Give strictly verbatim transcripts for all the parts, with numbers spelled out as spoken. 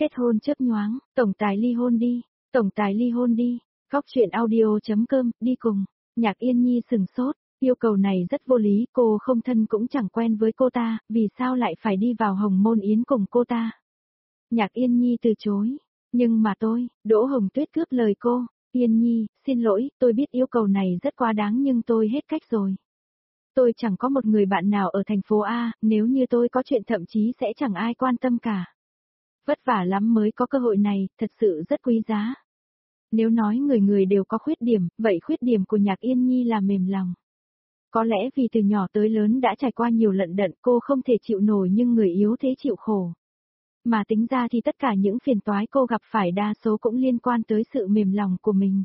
Kết hôn chớp nhoáng, tổng tài ly hôn đi, tổng tài ly hôn đi, góc chuyện audio.com, đi cùng. Nhạc Yên Nhi sừng sốt, yêu cầu này rất vô lý, cô không thân cũng chẳng quen với cô ta, vì sao lại phải đi vào hồng môn yến cùng cô ta. Nhạc Yên Nhi từ chối, nhưng mà tôi, Đỗ Hồng Tuyết cướp lời cô, Yên Nhi, xin lỗi, tôi biết yêu cầu này rất quá đáng nhưng tôi hết cách rồi. Tôi chẳng có một người bạn nào ở thành phố A, nếu như tôi có chuyện thậm chí sẽ chẳng ai quan tâm cả. Vất vả lắm mới có cơ hội này, thật sự rất quý giá. Nếu nói người người đều có khuyết điểm, vậy khuyết điểm của Nhạc Yên Nhi là mềm lòng. Có lẽ vì từ nhỏ tới lớn đã trải qua nhiều lận đận cô không thể chịu nổi nhưng người yếu thế chịu khổ. Mà tính ra thì tất cả những phiền toái cô gặp phải đa số cũng liên quan tới sự mềm lòng của mình.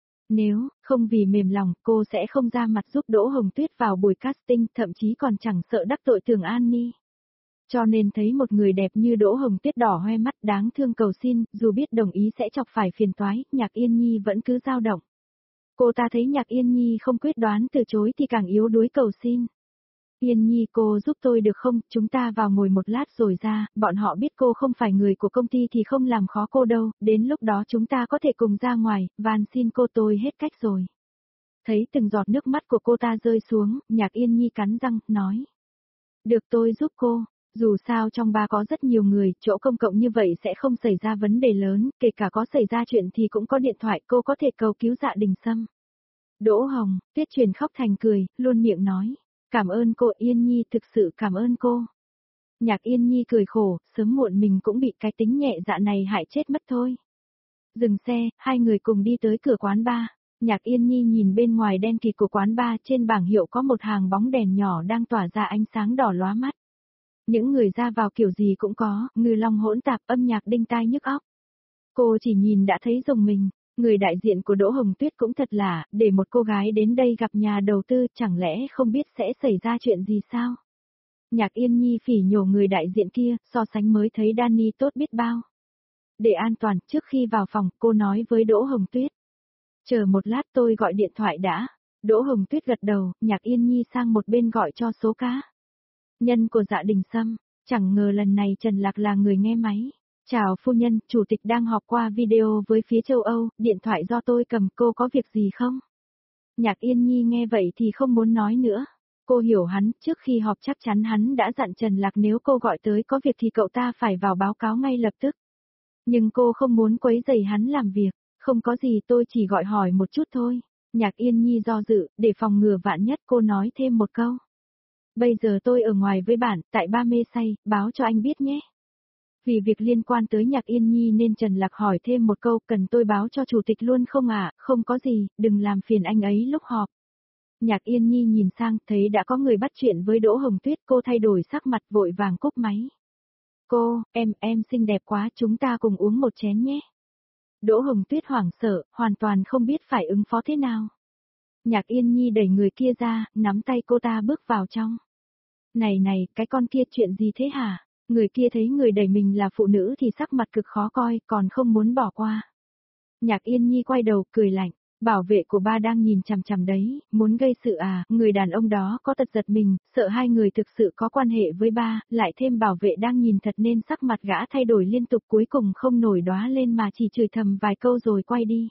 Nếu không vì mềm lòng, cô sẽ không ra mặt giúp Đỗ Hồng Tuyết vào buổi casting, thậm chí còn chẳng sợ đắc tội Thường An Ni. Cho nên thấy một người đẹp như Đỗ Hồng Tuyết đỏ hoe mắt đáng thương cầu xin, dù biết đồng ý sẽ chọc phải phiền toái, Nhạc Yên Nhi vẫn cứ dao động. Cô ta thấy Nhạc Yên Nhi không quyết đoán từ chối thì càng yếu đuối cầu xin. Yên Nhi cô giúp tôi được không, chúng ta vào ngồi một lát rồi ra, bọn họ biết cô không phải người của công ty thì không làm khó cô đâu, đến lúc đó chúng ta có thể cùng ra ngoài, van xin cô tôi hết cách rồi. Thấy từng giọt nước mắt của cô ta rơi xuống, Nhạc Yên Nhi cắn răng, nói. Được tôi giúp cô, dù sao trong ba có rất nhiều người, chỗ công cộng như vậy sẽ không xảy ra vấn đề lớn, kể cả có xảy ra chuyện thì cũng có điện thoại cô có thể cầu cứu Dạ Đình Sâm. Đỗ Hồng, Tuyết truyền khóc thành cười, luôn miệng nói. Cảm ơn cô Yên Nhi, thực sự cảm ơn cô. Nhạc Yên Nhi cười khổ, sớm muộn mình cũng bị cái tính nhẹ dạ này hại chết mất thôi. Dừng xe, hai người cùng đi tới cửa quán bar. Nhạc Yên Nhi nhìn bên ngoài đen kịt của quán bar, trên bảng hiệu có một hàng bóng đèn nhỏ đang tỏa ra ánh sáng đỏ lóa mắt. Những người ra vào kiểu gì cũng có, ngư long hỗn tạp, âm nhạc đinh tai nhức óc. Cô chỉ nhìn đã thấy rùng mình. Người đại diện của Đỗ Hồng Tuyết cũng thật là, để một cô gái đến đây gặp nhà đầu tư, chẳng lẽ không biết sẽ xảy ra chuyện gì sao? Nhạc Yên Nhi phỉ nhổ người đại diện kia, so sánh mới thấy Danny tốt biết bao. Để an toàn, trước khi vào phòng, cô nói với Đỗ Hồng Tuyết. Chờ một lát tôi gọi điện thoại đã. Đỗ Hồng Tuyết gật đầu, Nhạc Yên Nhi sang một bên gọi cho số cá. Nhân của Dạ Đình Sâm, chẳng ngờ lần này Trần Lạc là người nghe máy. Chào phu nhân, chủ tịch đang họp qua video với phía châu Âu, điện thoại do tôi cầm, cô có việc gì không? Nhạc Yên Nhi nghe vậy thì không muốn nói nữa. Cô hiểu hắn, trước khi họp chắc chắn hắn đã dặn Trần Lạc nếu cô gọi tới có việc thì cậu ta phải vào báo cáo ngay lập tức. Nhưng cô không muốn quấy rầy hắn làm việc, không có gì tôi chỉ gọi hỏi một chút thôi. Nhạc Yên Nhi do dự, để phòng ngừa vạn nhất cô nói thêm một câu. Bây giờ tôi ở ngoài với bạn, tại Ba Mê Say, báo cho anh biết nhé. Vì việc liên quan tới Nhạc Yên Nhi nên Trần Lạc hỏi thêm một câu, cần tôi báo cho chủ tịch luôn không ạ? À? Không có gì, đừng làm phiền anh ấy lúc họp. Nhạc Yên Nhi nhìn sang, thấy đã có người bắt chuyện với Đỗ Hồng Tuyết, cô thay đổi sắc mặt vội vàng cúp máy. Cô, em, em xinh đẹp quá, chúng ta cùng uống một chén nhé. Đỗ Hồng Tuyết hoảng sợ, hoàn toàn không biết phải ứng phó thế nào. Nhạc Yên Nhi đẩy người kia ra, nắm tay cô ta bước vào trong. Này này, cái con kia chuyện gì thế hả? Người kia thấy người đẩy mình là phụ nữ thì sắc mặt cực khó coi, còn không muốn bỏ qua. Nhạc Yên Nhi quay đầu, cười lạnh, bảo vệ của ba đang nhìn chằm chằm đấy, muốn gây sự à, người đàn ông đó có tật giật mình, sợ hai người thực sự có quan hệ với ba, lại thêm bảo vệ đang nhìn thật nên sắc mặt gã thay đổi liên tục cuối cùng không nổi đóa lên mà chỉ chửi thầm vài câu rồi quay đi.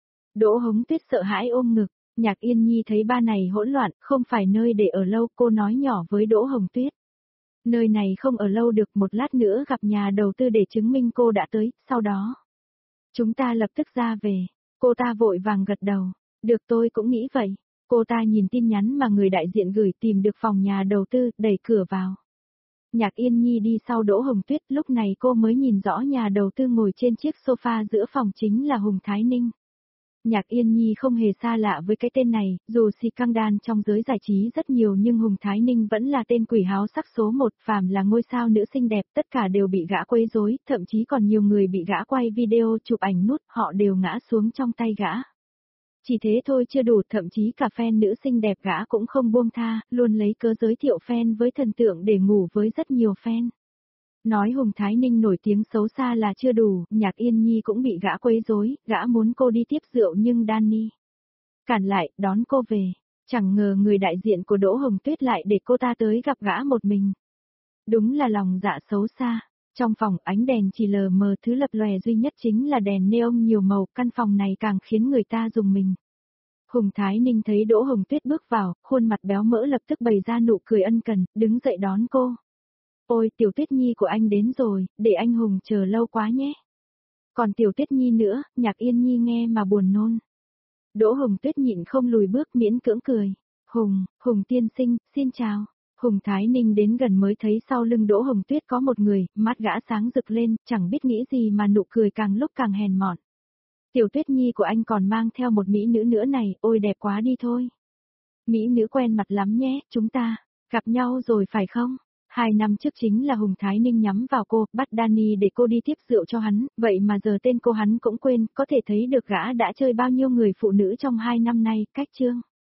Đỗ Hồng Tuyết sợ hãi ôm ngực, Nhạc Yên Nhi thấy ba này hỗn loạn, không phải nơi để ở lâu, cô nói nhỏ với Đỗ Hồng Tuyết. Nơi này không ở lâu được, một lát nữa gặp nhà đầu tư để chứng minh cô đã tới, sau đó. Chúng ta lập tức ra về. Cô ta vội vàng gật đầu. Được tôi cũng nghĩ vậy. Cô ta nhìn tin nhắn mà người đại diện gửi tìm được phòng nhà đầu tư, đẩy cửa vào. Nhạc Yên Nhi đi sau Đỗ Hồng Tuyết, lúc này cô mới nhìn rõ nhà đầu tư ngồi trên chiếc sofa giữa phòng chính là Hùng Thái Ninh. Nhạc Yên Nhi không hề xa lạ với cái tên này, dù si căng đan trong giới giải trí rất nhiều nhưng Hùng Thái Ninh vẫn là tên quỷ háo sắc số một, phàm là ngôi sao nữ xinh đẹp tất cả đều bị gã quấy rối, thậm chí còn nhiều người bị gã quay video chụp ảnh nút, họ đều ngã xuống trong tay gã. Chỉ thế thôi chưa đủ, thậm chí cả fan nữ xinh đẹp gã cũng không buông tha, luôn lấy cớ giới thiệu fan với thần tượng để ngủ với rất nhiều fan. Nói Hùng Thái Ninh nổi tiếng xấu xa là chưa đủ, Nhạc Yên Nhi cũng bị gã quấy rối, gã muốn cô đi tiếp rượu nhưng Danny cản lại, đón cô về. Chẳng ngờ người đại diện của Đỗ Hồng Tuyết lại để cô ta tới gặp gã một mình. Đúng là lòng dạ xấu xa. Trong phòng ánh đèn chỉ lờ mờ, thứ lập lòe duy nhất chính là đèn neon nhiều màu, căn phòng này càng khiến người ta rùng mình. Hùng Thái Ninh thấy Đỗ Hồng Tuyết bước vào, khuôn mặt béo mỡ lập tức bày ra nụ cười ân cần, đứng dậy đón cô. Ôi, Tiểu Tuyết Nhi của anh đến rồi, để anh Hùng chờ lâu quá nhé. Còn Tiểu Tuyết Nhi nữa, Nhạc Yên Nhi nghe mà buồn nôn. Đỗ Hồng Tuyết nhịn không lùi bước, miễn cưỡng cười. Hùng, Hùng tiên sinh, xin chào. Hùng Thái Ninh đến gần mới thấy sau lưng Đỗ Hồng Tuyết có một người, mắt gã sáng rực lên, chẳng biết nghĩ gì mà nụ cười càng lúc càng hèn mọn. Tiểu Tuyết Nhi của anh còn mang theo một mỹ nữ nữa này, ôi đẹp quá đi thôi. Mỹ nữ quen mặt lắm nhé, chúng ta gặp nhau rồi phải không? Hai năm trước chính là Hùng Thái Ninh nhắm vào cô, bắt Danny để cô đi tiếp rượu cho hắn, vậy mà giờ tên cô hắn cũng quên, có thể thấy được gã đã chơi bao nhiêu người phụ nữ trong hai năm nay, cách chương.